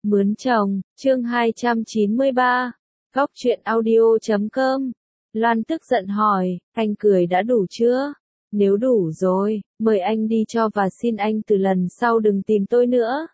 Mướn chồng, chương 293, góc truyện audio.com. Loan tức giận hỏi, anh cười đã đủ chưa? Nếu đủ rồi, mời anh đi cho và xin anh từ lần sau đừng tìm tôi nữa.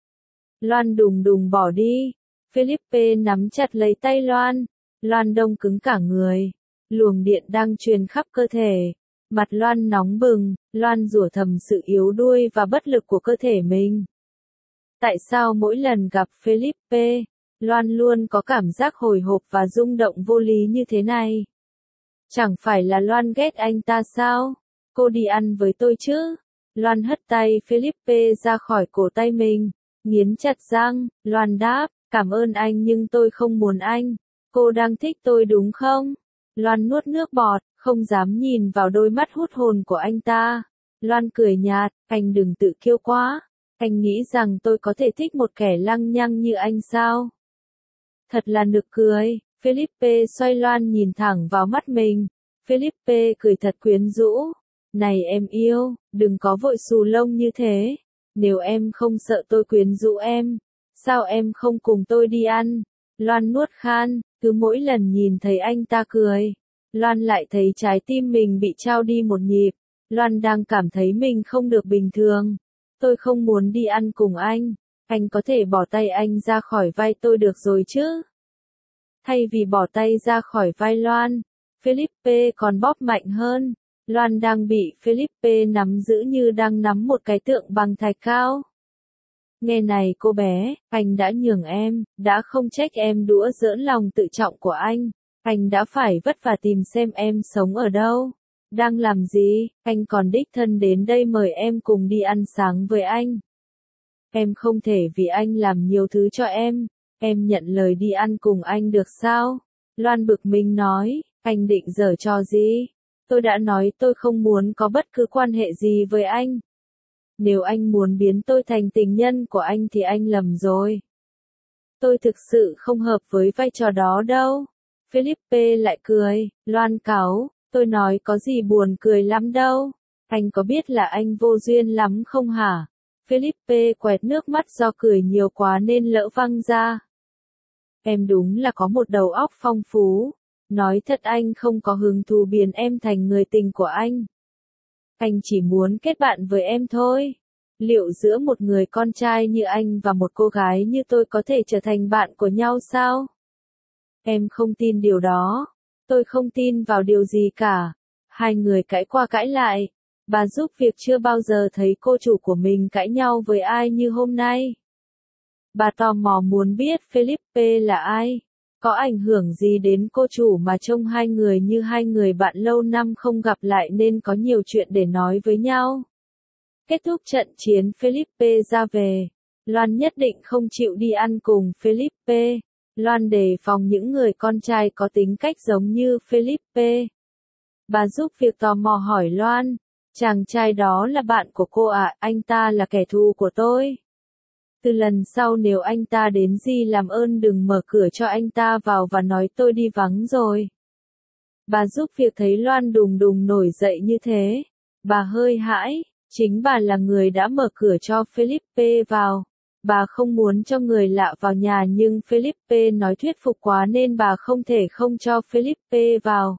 Loan đùng đùng bỏ đi. Philippe nắm chặt lấy tay Loan. Loan đông cứng cả người. Luồng điện đang truyền khắp cơ thể. Mặt Loan nóng bừng, Loan rủa thầm sự yếu đuối và bất lực của cơ thể mình. Tại sao mỗi lần gặp Philippe, Loan luôn có cảm giác hồi hộp và rung động vô lý như thế này? Chẳng phải là Loan ghét anh ta sao? Cô đi ăn với tôi chứ? Loan hất tay Philippe ra khỏi cổ tay mình, nghiến chặt răng. Loan đáp, cảm ơn anh nhưng tôi không muốn anh. Cô đang thích tôi đúng không? Loan nuốt nước bọt, không dám nhìn vào đôi mắt hút hồn của anh ta. Loan cười nhạt, anh đừng tự kiêu quá. Anh nghĩ rằng tôi có thể thích một kẻ lăng nhăng như anh sao? Thật là nực cười. Philippe xoay Loan nhìn thẳng vào mắt mình. Philippe cười thật quyến rũ. Này em yêu, đừng có vội xù lông như thế. Nếu em không sợ tôi quyến rũ em, sao em không cùng tôi đi ăn? Loan nuốt khan, cứ mỗi lần nhìn thấy anh ta cười, Loan lại thấy trái tim mình bị trao đi một nhịp. Loan đang cảm thấy mình không được bình thường. Tôi không muốn đi ăn cùng anh có thể bỏ tay anh ra khỏi vai tôi được rồi chứ? Thay vì bỏ tay ra khỏi vai Loan, Philippe còn bóp mạnh hơn. Loan đang bị Philippe nắm giữ như đang nắm một cái tượng bằng thạch cao. Nghe này cô bé, anh đã nhường em, đã không trách em đũa giỡn lòng tự trọng của anh đã phải vất vả tìm xem em sống ở đâu, đang làm gì, anh còn đích thân đến đây mời em cùng đi ăn sáng với anh. Em không thể vì anh làm nhiều thứ cho em nhận lời đi ăn cùng anh được sao? Loan bực mình nói, anh định giở trò gì? Tôi đã nói tôi không muốn có bất cứ quan hệ gì với anh. Nếu anh muốn biến tôi thành tình nhân của anh thì anh lầm rồi. Tôi thực sự không hợp với vai trò đó đâu. Philippe lại cười. Loan cáu, tôi nói có gì buồn cười lắm đâu. Anh có biết là anh vô duyên lắm không hả? Philippe quẹt nước mắt do cười nhiều quá nên lỡ văng ra. Em đúng là có một đầu óc phong phú. Nói thật anh không có hứng thú biến em thành người tình của anh. Anh chỉ muốn kết bạn với em thôi. Liệu giữa một người con trai như anh và một cô gái như tôi có thể trở thành bạn của nhau sao? Em không tin điều đó. Tôi không tin vào điều gì cả. Hai người cãi qua cãi lại. Bà giúp việc chưa bao giờ thấy cô chủ của mình cãi nhau với ai như hôm nay. Bà tò mò muốn biết Philippe là ai. Có ảnh hưởng gì đến cô chủ mà trông hai người như hai người bạn lâu năm không gặp lại nên có nhiều chuyện để nói với nhau. Kết thúc trận chiến Philippe ra về. Loan nhất định không chịu đi ăn cùng Philippe. Loan đề phòng những người con trai có tính cách giống như Philippe. Bà giúp việc tò mò hỏi Loan. Chàng trai đó là bạn của cô à? Anh ta là kẻ thù của tôi. Từ lần sau nếu anh ta đến gì làm ơn đừng mở cửa cho anh ta vào và nói tôi đi vắng rồi. Bà giúp việc thấy Loan đùng đùng nổi dậy như thế. Bà hơi hãi, chính bà là người đã mở cửa cho Philippe vào. Bà không muốn cho người lạ vào nhà nhưng Philippe nói thuyết phục quá nên bà không thể không cho Philippe vào.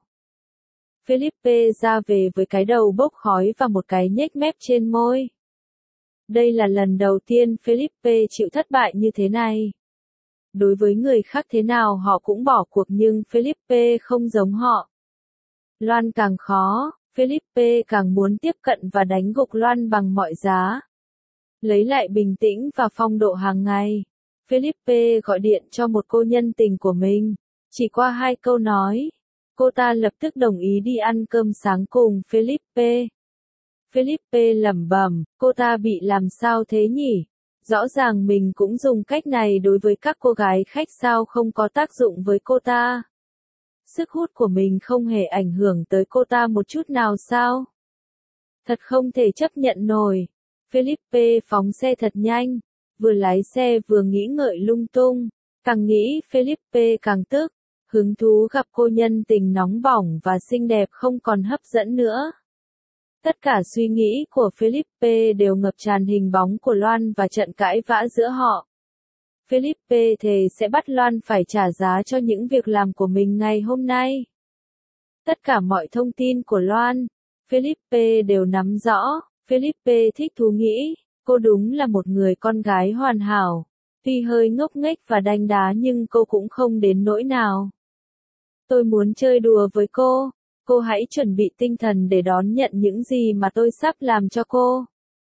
Philippe ra về với cái đầu bốc khói và một cái nhếch mép trên môi. Đây là lần đầu tiên Philippe chịu thất bại như thế này. Đối với người khác thế nào họ cũng bỏ cuộc nhưng Philippe không giống họ. Loan càng khó, Philippe càng muốn tiếp cận và đánh gục Loan bằng mọi giá. Lấy lại bình tĩnh và phong độ hàng ngày, Philippe gọi điện cho một cô nhân tình của mình. Chỉ qua 2 câu nói, cô ta lập tức đồng ý đi ăn cơm sáng cùng Philippe. Philippe lẩm bẩm, cô ta bị làm sao thế nhỉ? Rõ ràng mình cũng dùng cách này đối với các cô gái khách sao không có tác dụng với cô ta. Sức hút của mình không hề ảnh hưởng tới cô ta một chút nào sao? Thật không thể chấp nhận nổi. Philippe phóng xe thật nhanh, vừa lái xe vừa nghĩ ngợi lung tung. Càng nghĩ Philippe càng tức, hứng thú gặp cô nhân tình nóng bỏng và xinh đẹp không còn hấp dẫn nữa. Tất cả suy nghĩ của Philippe đều ngập tràn hình bóng của Loan và trận cãi vã giữa họ. Philippe thề sẽ bắt Loan phải trả giá cho những việc làm của mình ngày hôm nay. Tất cả mọi thông tin của Loan, Philippe đều nắm rõ. Philippe thích thú nghĩ, cô đúng là một người con gái hoàn hảo. Tuy hơi ngốc nghếch và đanh đá nhưng cô cũng không đến nỗi nào. Tôi muốn chơi đùa với cô hãy chuẩn bị tinh thần để đón nhận những gì mà tôi sắp làm cho cô.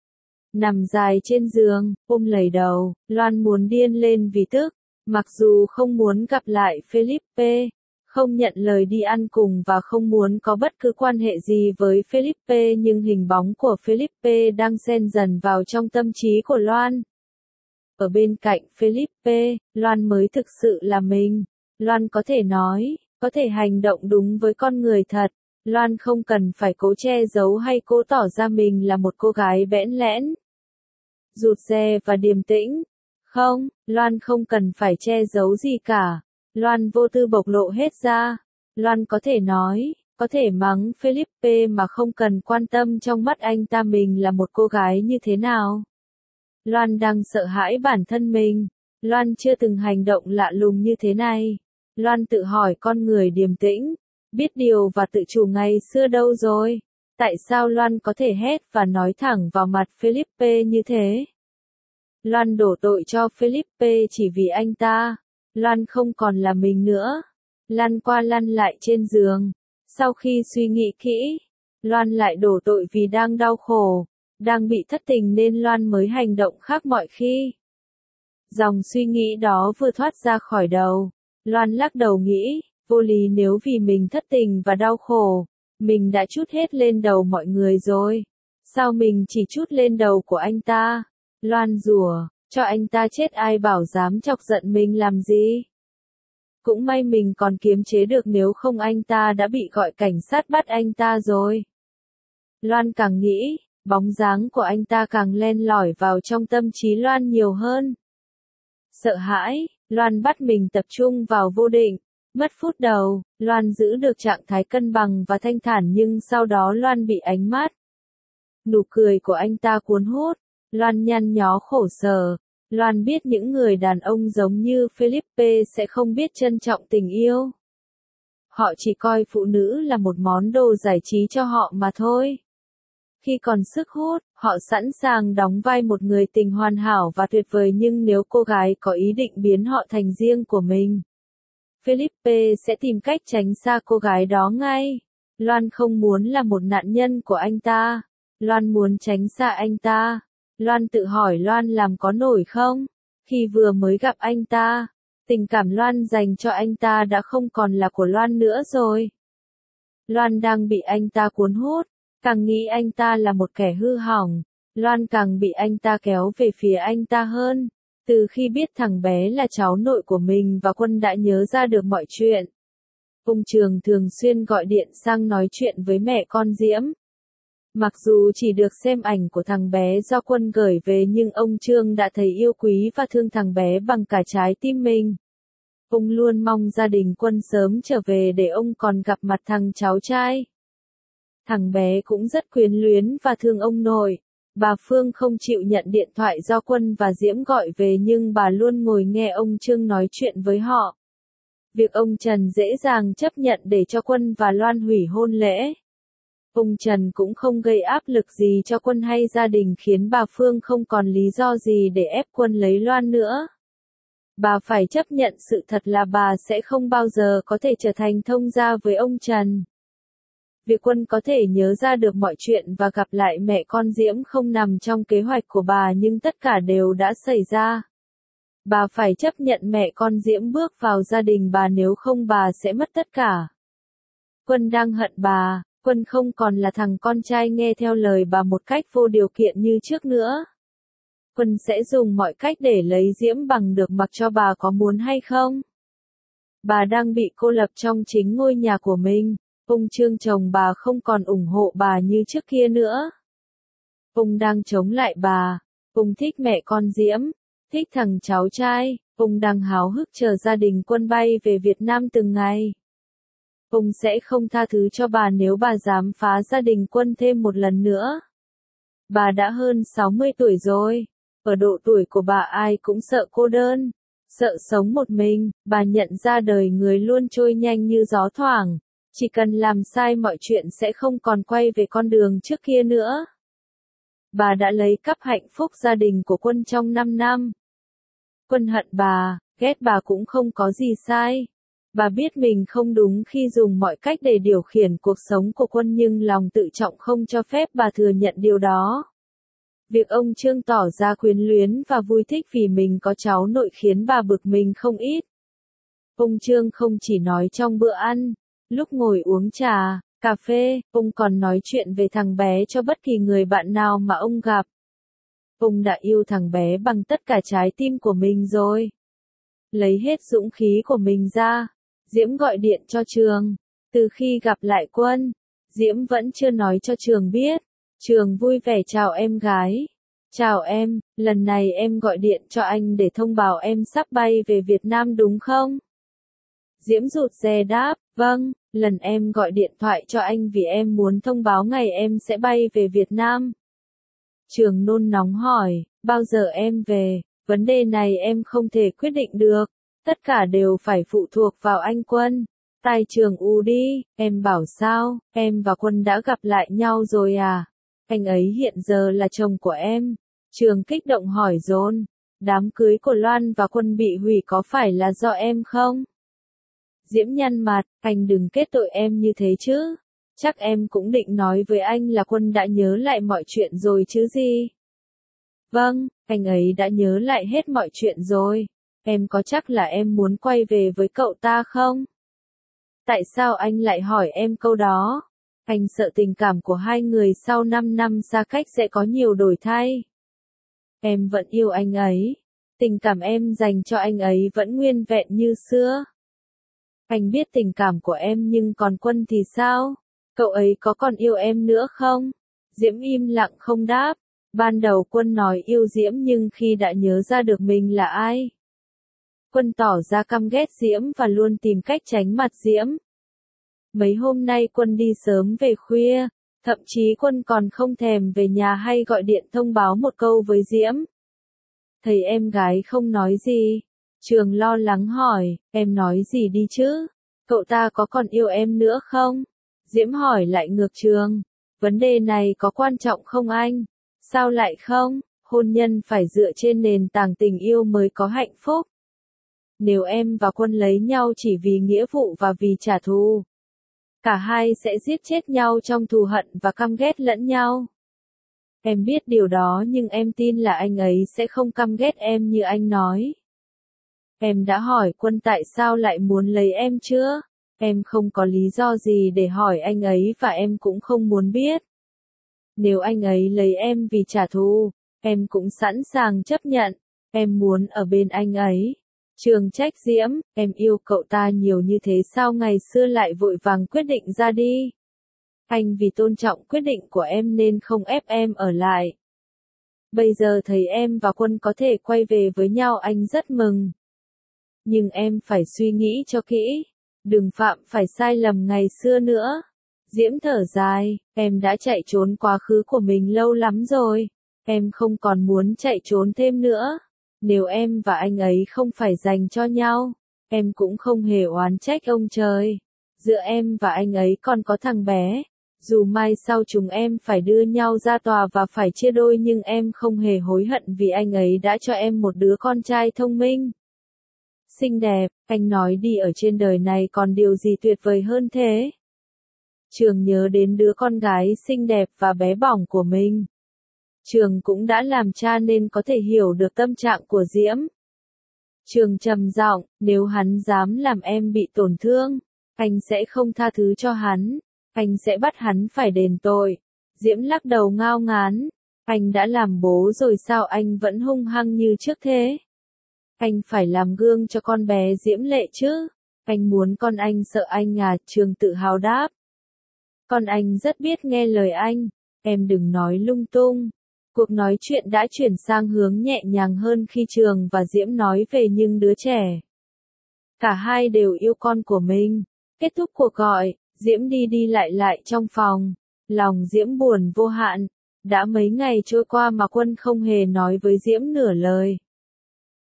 Nằm dài trên giường, ôm lầy đầu, Loan muốn điên lên vì tức, mặc dù không muốn gặp lại Philippe, không nhận lời đi ăn cùng và không muốn có bất cứ quan hệ gì với Philippe nhưng hình bóng của Philippe đang xen dần vào trong tâm trí của Loan. Ở bên cạnh Philippe, Loan mới thực sự là mình. Loan có thể nói, có thể hành động đúng với con người thật. Loan không cần phải cố che giấu hay cố tỏ ra mình là một cô gái bẽn lẽn, rụt rè và điềm tĩnh. Không, Loan không cần phải che giấu gì cả. Loan vô tư bộc lộ hết ra. Loan có thể nói, có thể mắng Philippe mà không cần quan tâm trong mắt anh ta mình là một cô gái như thế nào. Loan đang sợ hãi bản thân mình. Loan chưa từng hành động lạ lùng như thế này. Loan tự hỏi con người điềm tĩnh, biết điều và tự chủ ngày xưa đâu rồi? Tại sao Loan có thể hét và nói thẳng vào mặt Philippe như thế? Loan đổ tội cho Philippe chỉ vì anh ta. Loan không còn là mình nữa. Lăn qua lăn lại trên giường. Sau khi suy nghĩ kỹ, Loan lại đổ tội vì đang đau khổ, đang bị thất tình nên Loan mới hành động khác mọi khi. Dòng suy nghĩ đó vừa thoát ra khỏi đầu. Loan lắc đầu nghĩ, vô lý nếu vì mình thất tình và đau khổ, mình đã trút hết lên đầu mọi người rồi. Sao mình chỉ trút lên đầu của anh ta? Loan rủa, cho anh ta chết ai bảo dám chọc giận mình làm gì? Cũng may mình còn kiềm chế được nếu không anh ta đã bị gọi cảnh sát bắt anh ta rồi. Loan càng nghĩ, bóng dáng của anh ta càng len lỏi vào trong tâm trí Loan nhiều hơn. Sợ hãi, Loan bắt mình tập trung vào vô định. Mất phút đầu, Loan giữ được trạng thái cân bằng và thanh thản nhưng sau đó Loan bị ánh mắt, nụ cười của anh ta cuốn hút. Loan nhăn nhó khổ sở. Loan biết những người đàn ông giống như Philippe sẽ không biết trân trọng tình yêu. Họ chỉ coi phụ nữ là một món đồ giải trí cho họ mà thôi. Khi còn sức hút, họ sẵn sàng đóng vai một người tình hoàn hảo và tuyệt vời nhưng nếu cô gái có ý định biến họ thành riêng của mình, Philippe sẽ tìm cách tránh xa cô gái đó ngay. Loan không muốn là một nạn nhân của anh ta. Loan muốn tránh xa anh ta. Loan tự hỏi Loan làm có nổi không? Khi vừa mới gặp anh ta, tình cảm Loan dành cho anh ta đã không còn là của Loan nữa rồi. Loan đang bị anh ta cuốn hút, càng nghĩ anh ta là một kẻ hư hỏng, Loan càng bị anh ta kéo về phía anh ta hơn. Từ khi biết thằng bé là cháu nội của mình và Quân đã nhớ ra được mọi chuyện. Ông Trường thường xuyên gọi điện sang nói chuyện với mẹ con Diễm. Mặc dù chỉ được xem ảnh của thằng bé do Quân gửi về nhưng ông Trương đã thấy yêu quý và thương thằng bé bằng cả trái tim mình. Ông luôn mong gia đình Quân sớm trở về để ông còn gặp mặt thằng cháu trai. Thằng bé cũng rất quyến luyến và thương ông nội. Bà Phương không chịu nhận điện thoại do Quân và Diễm gọi về nhưng bà luôn ngồi nghe ông Trương nói chuyện với họ. Việc ông Trần dễ dàng chấp nhận để cho Quân và Loan hủy hôn lễ. Ông Trần cũng không gây áp lực gì cho Quân hay gia đình khiến bà Phương không còn lý do gì để ép Quân lấy Loan nữa. Bà phải chấp nhận sự thật là bà sẽ không bao giờ có thể trở thành thông gia với ông Trần. Việc Quân có thể nhớ ra được mọi chuyện và gặp lại mẹ con Diễm không nằm trong kế hoạch của bà nhưng tất cả đều đã xảy ra. Bà phải chấp nhận mẹ con Diễm bước vào gia đình bà nếu không bà sẽ mất tất cả. Quân đang hận bà. Quân không còn là thằng con trai nghe theo lời bà một cách vô điều kiện như trước nữa. Quân sẽ dùng mọi cách để lấy Diễm bằng được mặc cho bà có muốn hay không. Bà đang bị cô lập trong chính ngôi nhà của mình. Ông Trương chồng bà không còn ủng hộ bà như trước kia nữa. Ông đang chống lại bà. Ông thích mẹ con Diễm, thích thằng cháu trai. Ông đang háo hức chờ gia đình Quân bay về Việt Nam từng ngày. Ông sẽ không tha thứ cho bà nếu bà dám phá gia đình Quân thêm một lần nữa. Bà đã hơn 60 tuổi rồi. Ở độ tuổi của bà ai cũng sợ cô đơn. Sợ sống một mình, bà nhận ra đời người luôn trôi nhanh như gió thoảng. Chỉ cần làm sai mọi chuyện sẽ không còn quay về con đường trước kia nữa. Bà đã lấy cắp hạnh phúc gia đình của Quân trong 5 năm. Quân hận bà, ghét bà cũng không có gì sai. Bà biết mình không đúng khi dùng mọi cách để điều khiển cuộc sống của Quân nhưng lòng tự trọng không cho phép bà thừa nhận điều đó. Việc ông Trương tỏ ra quyến luyến và vui thích vì mình có cháu nội khiến bà bực mình không ít. Ông Trương không chỉ nói trong bữa ăn, lúc ngồi uống trà, cà phê, ông còn nói chuyện về thằng bé cho bất kỳ người bạn nào mà ông gặp. Ông đã yêu thằng bé bằng tất cả trái tim của mình rồi. Lấy hết dũng khí của mình ra, Diễm gọi điện cho Trường. Từ khi gặp lại Quân, Diễm vẫn chưa nói cho Trường biết. Trường vui vẻ chào em gái. Chào em, lần này em gọi điện cho anh để thông báo em sắp bay về Việt Nam đúng không? Diễm rụt rè đáp, vâng, lần em gọi điện thoại cho anh vì em muốn thông báo ngày em sẽ bay về Việt Nam. Trường nôn nóng hỏi, bao giờ em về, vấn đề này em không thể quyết định được, tất cả đều phải phụ thuộc vào anh Quân. Tai Trường ù đi, em bảo sao, em và Quân đã gặp lại nhau rồi à? Anh ấy hiện giờ là chồng của em. Trường kích động hỏi dồn, đám cưới của Loan và Quân bị hủy có phải là do em không? Diễm nhăn mặt, anh đừng kết tội em như thế chứ. Chắc em cũng định nói với anh là Quân đã nhớ lại mọi chuyện rồi chứ gì. Vâng, anh ấy đã nhớ lại hết mọi chuyện rồi. Em có chắc là em muốn quay về với cậu ta không? Tại sao anh lại hỏi em câu đó? Anh sợ tình cảm của hai người sau 5 năm xa cách sẽ có nhiều đổi thay. Em vẫn yêu anh ấy. Tình cảm em dành cho anh ấy vẫn nguyên vẹn như xưa. Anh biết tình cảm của em nhưng còn Quân thì sao? Cậu ấy có còn yêu em nữa không? Diễm im lặng không đáp. Ban đầu Quân nói yêu Diễm nhưng khi đã nhớ ra được mình là ai, Quân tỏ ra căm ghét Diễm và luôn tìm cách tránh mặt Diễm. Mấy hôm nay Quân đi sớm về khuya, thậm chí Quân còn không thèm về nhà hay gọi điện thông báo một câu với Diễm. Thấy em gái không nói gì, Trường lo lắng hỏi, em nói gì đi chứ? Cậu ta có còn yêu em nữa không? Diễm hỏi lại ngược Trường, vấn đề này có quan trọng không anh? Sao lại không? Hôn nhân phải dựa trên nền tảng tình yêu mới có hạnh phúc. Nếu em và Quân lấy nhau chỉ vì nghĩa vụ và vì trả thù, cả hai sẽ giết chết nhau trong thù hận và căm ghét lẫn nhau. Em biết điều đó nhưng em tin là anh ấy sẽ không căm ghét em như anh nói. Em đã hỏi Quân tại sao lại muốn lấy em chưa? Em không có lý do gì để hỏi anh ấy và em cũng không muốn biết. Nếu anh ấy lấy em vì trả thù, em cũng sẵn sàng chấp nhận. Em muốn ở bên anh ấy. Trường trách Diễm, em yêu cậu ta nhiều như thế sao ngày xưa lại vội vàng quyết định ra đi? Anh vì tôn trọng quyết định của em nên không ép em ở lại. Bây giờ thấy em và Quân có thể quay về với nhau anh rất mừng. Nhưng em phải suy nghĩ cho kỹ, đừng phạm phải sai lầm ngày xưa nữa. Diễm thở dài, em đã chạy trốn quá khứ của mình lâu lắm rồi. Em không còn muốn chạy trốn thêm nữa. Nếu em và anh ấy không phải dành cho nhau, em cũng không hề oán trách ông trời. Giữa em và anh ấy còn có thằng bé. Dù mai sau chúng em phải đưa nhau ra tòa và phải chia đôi nhưng em không hề hối hận vì anh ấy đã cho em một đứa con trai thông minh, xinh đẹp. Anh nói đi, ở trên đời này còn điều gì tuyệt vời hơn thế? Trường nhớ đến đứa con gái xinh đẹp và bé bỏng của mình. Trường cũng đã làm cha nên có thể hiểu được tâm trạng của Diễm. Trường trầm giọng, nếu hắn dám làm em bị tổn thương, anh sẽ không tha thứ cho hắn. Anh sẽ bắt hắn phải đền tội. Diễm lắc đầu ngao ngán. Anh đã làm bố rồi sao anh vẫn hung hăng như trước thế? Anh phải làm gương cho con bé Diễm Lệ chứ. Anh muốn con anh sợ anh à? Trường tự hào đáp. Con anh rất biết nghe lời anh. Em đừng nói lung tung. Cuộc nói chuyện đã chuyển sang hướng nhẹ nhàng hơn khi Trường và Diễm nói về những đứa trẻ. Cả hai đều yêu con của mình. Kết thúc cuộc gọi, Diễm đi đi lại lại trong phòng. Lòng Diễm buồn vô hạn. Đã mấy ngày trôi qua mà Quân không hề nói với Diễm nửa lời.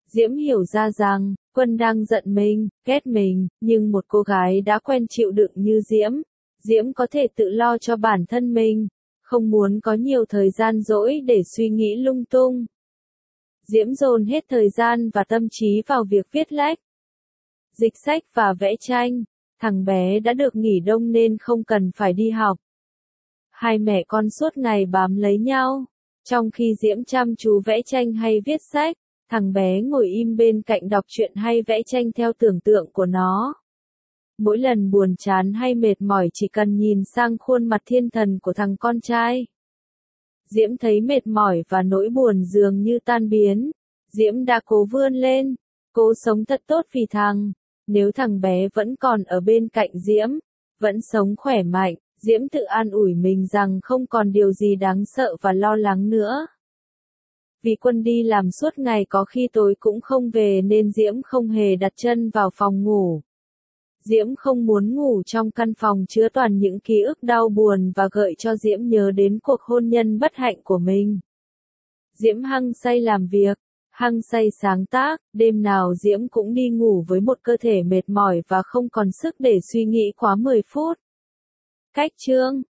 Diễm hiểu ra rằng, Quân đang giận mình, ghét mình, nhưng một cô gái đã quen chịu đựng như Diễm, Diễm có thể tự lo cho bản thân mình, không muốn có nhiều thời gian rỗi để suy nghĩ lung tung. Diễm dồn hết thời gian và tâm trí vào việc viết lách, dịch sách và vẽ tranh. Thằng bé đã được nghỉ đông nên không cần phải đi học. Hai mẹ con suốt ngày bám lấy nhau. Trong khi Diễm chăm chú vẽ tranh hay viết sách, thằng bé ngồi im bên cạnh đọc truyện hay vẽ tranh theo tưởng tượng của nó. Mỗi lần buồn chán hay mệt mỏi chỉ cần nhìn sang khuôn mặt thiên thần của thằng con trai. Diễm thấy mệt mỏi và nỗi buồn dường như tan biến. Diễm đã cố vươn lên, cố sống thật tốt vì thằng. Nếu thằng bé vẫn còn ở bên cạnh Diễm, vẫn sống khỏe mạnh, Diễm tự an ủi mình rằng không còn điều gì đáng sợ và lo lắng nữa. Vì Quân đi làm suốt ngày có khi tối cũng không về nên Diễm không hề đặt chân vào phòng ngủ. Diễm không muốn ngủ trong căn phòng chứa toàn những ký ức đau buồn và gợi cho Diễm nhớ đến cuộc hôn nhân bất hạnh của mình. Diễm hăng say làm việc, hăng say sáng tác, đêm nào Diễm cũng đi ngủ với một cơ thể mệt mỏi và không còn sức để suy nghĩ quá 10 phút. Cách chương